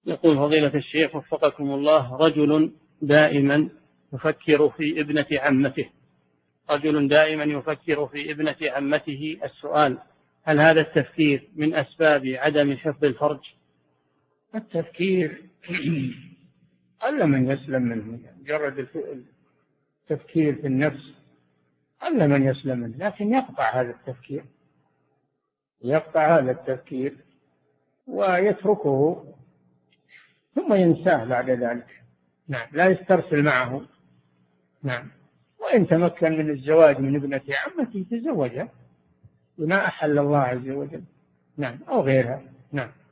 يقول فضيلة الشيخ وفقكم الله: رجل دائما يفكر في ابنة عمته، السؤال: هل هذا التفكير من أسباب عدم حفظ الفرج؟ التفكير قل من يسلم منه، مجرد التفكير في النفس قل من يسلم منه، لكن يقطع هذا التفكير ويتركه ثم ينساه بعد ذلك. نعم، لا يسترسل معه. نعم، وإن تمكن من الزواج من ابنة عمته تزوجها بما أحل الله عز وجل. نعم، أو غيرها. نعم.